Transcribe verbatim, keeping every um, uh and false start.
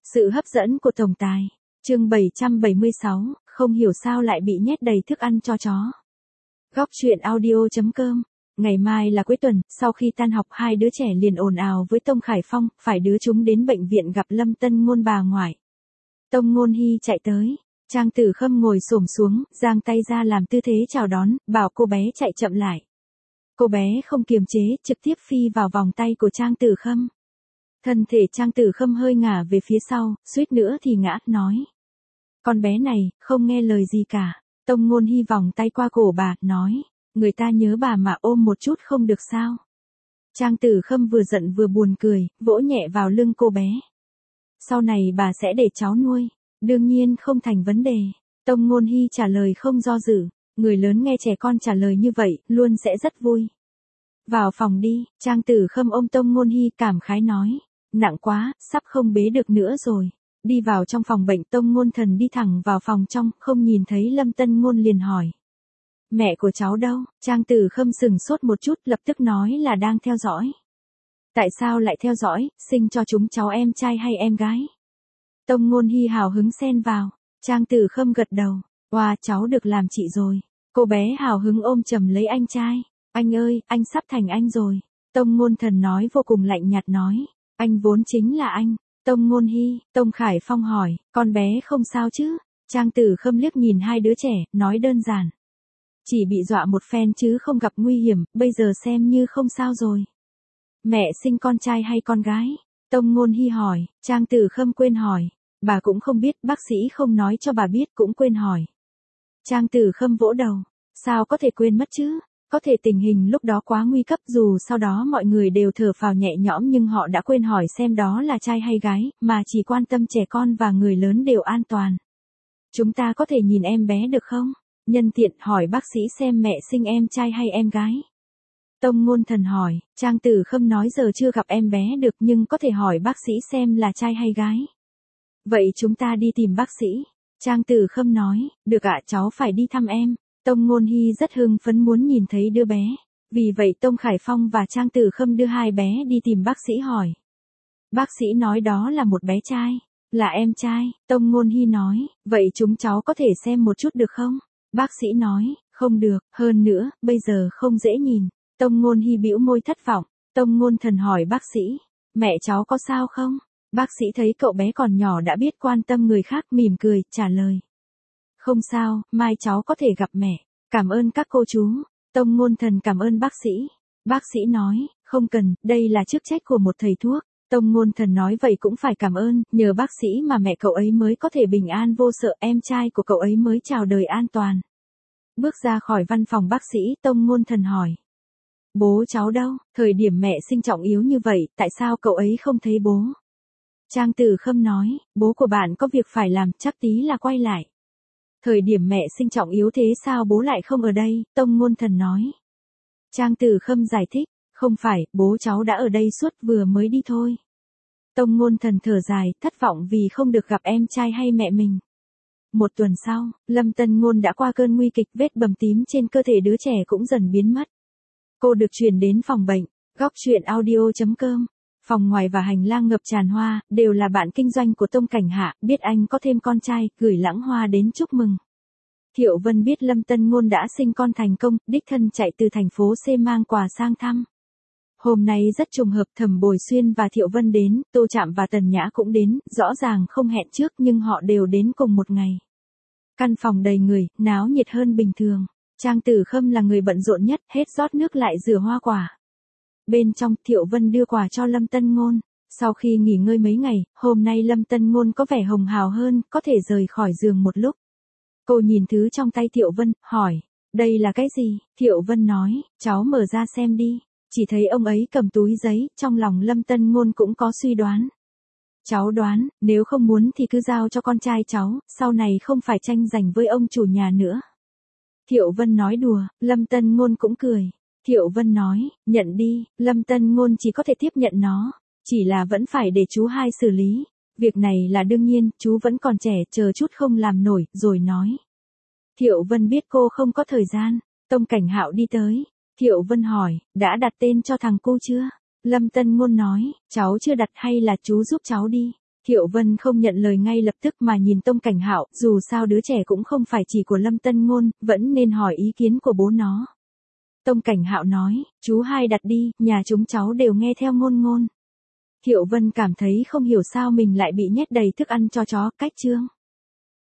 Sự hấp dẫn của tổng tài. Chương bảy trăm bảy mươi sáu, không hiểu sao lại bị nhét đầy thức ăn cho chó. Góc truyện audio chấm com. Ngày mai là cuối tuần, sau khi tan học hai đứa trẻ liền ồn ào với Tông Khải Phong, phải đưa chúng đến bệnh viện gặp Lâm Tân Ngôn bà ngoại. Tông Ngôn Hy chạy tới, Trang Tử Khâm ngồi xổm xuống, giang tay ra làm tư thế chào đón, bảo cô bé chạy chậm lại. Cô bé không kiềm chế, trực tiếp phi vào vòng tay của Trang Tử Khâm. Thân thể Trang Tử Khâm hơi ngả về phía sau, suýt nữa thì ngã, nói. Con bé này, không nghe lời gì cả. Tông Ngôn Hy vòng tay qua cổ bà, nói. Người ta nhớ bà mà ôm một chút không được sao. Trang Tử Khâm vừa giận vừa buồn cười, vỗ nhẹ vào lưng cô bé. Sau này bà sẽ để cháu nuôi. Đương nhiên không thành vấn đề. Tông Ngôn Hy trả lời không do dự. Người lớn nghe trẻ con trả lời như vậy, luôn sẽ rất vui. Vào phòng đi, Trang Tử Khâm ôm Tông Ngôn Hy cảm khái nói. Nặng quá, sắp không bế được nữa rồi. Đi vào trong phòng bệnh, Tông Ngôn Thần đi thẳng vào phòng trong, không nhìn thấy Lâm Tân Ngôn liền hỏi. Mẹ của cháu đâu? Trang Tử Khâm sừng sốt một chút, lập tức nói là đang theo dõi. Tại sao lại theo dõi, sinh cho chúng cháu em trai hay em gái? Tông Ngôn Hy hào hứng xen vào. Trang Tử Khâm gật đầu. Wow, cháu được làm chị rồi. Cô bé hào hứng ôm chầm lấy anh trai. Anh ơi, anh sắp thành anh rồi. Tông Ngôn Thần nói vô cùng lạnh nhạt nói. Anh vốn chính là anh. Tông Ngôn Hy, Tông Khải Phong hỏi, con bé không sao chứ? Trang Tử Khâm liếc nhìn hai đứa trẻ, nói đơn giản. Chỉ bị dọa một phen chứ không gặp nguy hiểm, bây giờ xem như không sao rồi. Mẹ sinh con trai hay con gái? Tông Ngôn Hy hỏi, Trang Tử Khâm quên hỏi. Bà cũng không biết, bác sĩ không nói cho bà biết cũng quên hỏi. Trang Tử Khâm vỗ đầu, sao có thể quên mất chứ? Có thể tình hình lúc đó quá nguy cấp, dù sau đó mọi người đều thở phào nhẹ nhõm nhưng họ đã quên hỏi xem đó là trai hay gái, mà chỉ quan tâm trẻ con và người lớn đều an toàn. Chúng ta có thể nhìn em bé được không? Nhân tiện hỏi bác sĩ xem mẹ sinh em trai hay em gái. Tông Ngôn Thần hỏi, Trang Tử Khâm nói giờ chưa gặp em bé được nhưng có thể hỏi bác sĩ xem là trai hay gái. Vậy chúng ta đi tìm bác sĩ. Trang Tử Khâm nói, được ạ, cháu phải đi thăm em. Tông Ngôn Hy rất hưng phấn muốn nhìn thấy đứa bé. Vì vậy Tông Khải Phong và Trang Tử Khâm đưa hai bé đi tìm bác sĩ hỏi. Bác sĩ nói đó là một bé trai. Là em trai, Tông Ngôn Hy nói, vậy chúng cháu có thể xem một chút được không? Bác sĩ nói, không được, hơn nữa, bây giờ không dễ nhìn. Tông Ngôn Hy bĩu môi thất vọng. Tông Ngôn Thần hỏi bác sĩ, mẹ cháu có sao không? Bác sĩ thấy cậu bé còn nhỏ đã biết quan tâm người khác, mỉm cười, trả lời. Không sao, mai cháu có thể gặp mẹ. Cảm ơn các cô chú. Tông Ngôn Thần cảm ơn bác sĩ. Bác sĩ nói, không cần, đây là chức trách của một thầy thuốc. Tông Ngôn Thần nói vậy cũng phải cảm ơn, nhờ bác sĩ mà mẹ cậu ấy mới có thể bình an vô sợ, em trai của cậu ấy mới chào đời an toàn. Bước ra khỏi văn phòng bác sĩ, Tông Ngôn Thần hỏi. Bố cháu đâu? Thời điểm mẹ sinh trọng yếu như vậy, tại sao cậu ấy không thấy bố? Trang Tử Khâm nói, bố của bạn có việc phải làm, chắc tí là quay lại. Thời điểm mẹ sinh trọng yếu thế sao bố lại không ở đây? Tông Ngôn Thần nói. Trang Tử Khâm giải thích, không phải, bố cháu đã ở đây suốt, vừa mới đi thôi. Tông Ngôn Thần thở dài, thất vọng vì không được gặp em trai hay mẹ mình. Một tuần sau, Lâm Tân Ngôn đã qua cơn nguy kịch, vết bầm tím trên cơ thể đứa trẻ cũng dần biến mất. Cô được chuyển đến phòng bệnh. Góc truyện audio chấm com. Phòng ngoài và hành lang ngập tràn hoa, đều là bạn kinh doanh của Tông Cảnh Hạ, biết anh có thêm con trai, gửi lãng hoa đến chúc mừng. Thiệu Vân biết Lâm Tân Ngôn đã sinh con thành công, đích thân chạy từ thành phố C mang quà sang thăm. Hôm nay rất trùng hợp, Thẩm Bồi Xuyên và Thiệu Vân đến, Tô Trạm và Tần Nhã cũng đến, rõ ràng không hẹn trước nhưng họ đều đến cùng một ngày. Căn phòng đầy người, náo nhiệt hơn bình thường. Trang Tử Khâm là người bận rộn nhất, hết rót nước lại rửa hoa quả. Bên trong, Thiệu Vân đưa quà cho Lâm Tân Ngôn. Sau khi nghỉ ngơi mấy ngày, hôm nay Lâm Tân Ngôn có vẻ hồng hào hơn, có thể rời khỏi giường một lúc. Cô nhìn thứ trong tay Thiệu Vân, hỏi, đây là cái gì? Thiệu Vân nói, cháu mở ra xem đi. Chỉ thấy ông ấy cầm túi giấy, trong lòng Lâm Tân Ngôn cũng có suy đoán. Cháu đoán, nếu không muốn thì cứ giao cho con trai cháu, sau này không phải tranh giành với ông chủ nhà nữa. Thiệu Vân nói đùa, Lâm Tân Ngôn cũng cười. Thiệu Vân nói, nhận đi, Lâm Tân Ngôn chỉ có thể tiếp nhận nó, chỉ là vẫn phải để chú hai xử lý. Việc này là đương nhiên, chú vẫn còn trẻ, chờ chút không làm nổi, rồi nói. Thiệu Vân biết cô không có thời gian. Tông Cảnh Hạo đi tới. Thiệu Vân hỏi, đã đặt tên cho thằng cu chưa? Lâm Tân Ngôn nói, cháu chưa đặt hay là chú giúp cháu đi. Thiệu Vân không nhận lời ngay lập tức mà nhìn Tông Cảnh Hạo, dù sao đứa trẻ cũng không phải chỉ của Lâm Tân Ngôn, vẫn nên hỏi ý kiến của bố nó. Tông Cảnh Hạo nói, chú hai đặt đi, nhà chúng cháu đều nghe theo Ngôn Ngôn. Thiệu Vân cảm thấy không hiểu sao mình lại bị nhét đầy thức ăn cho chó, cách chương.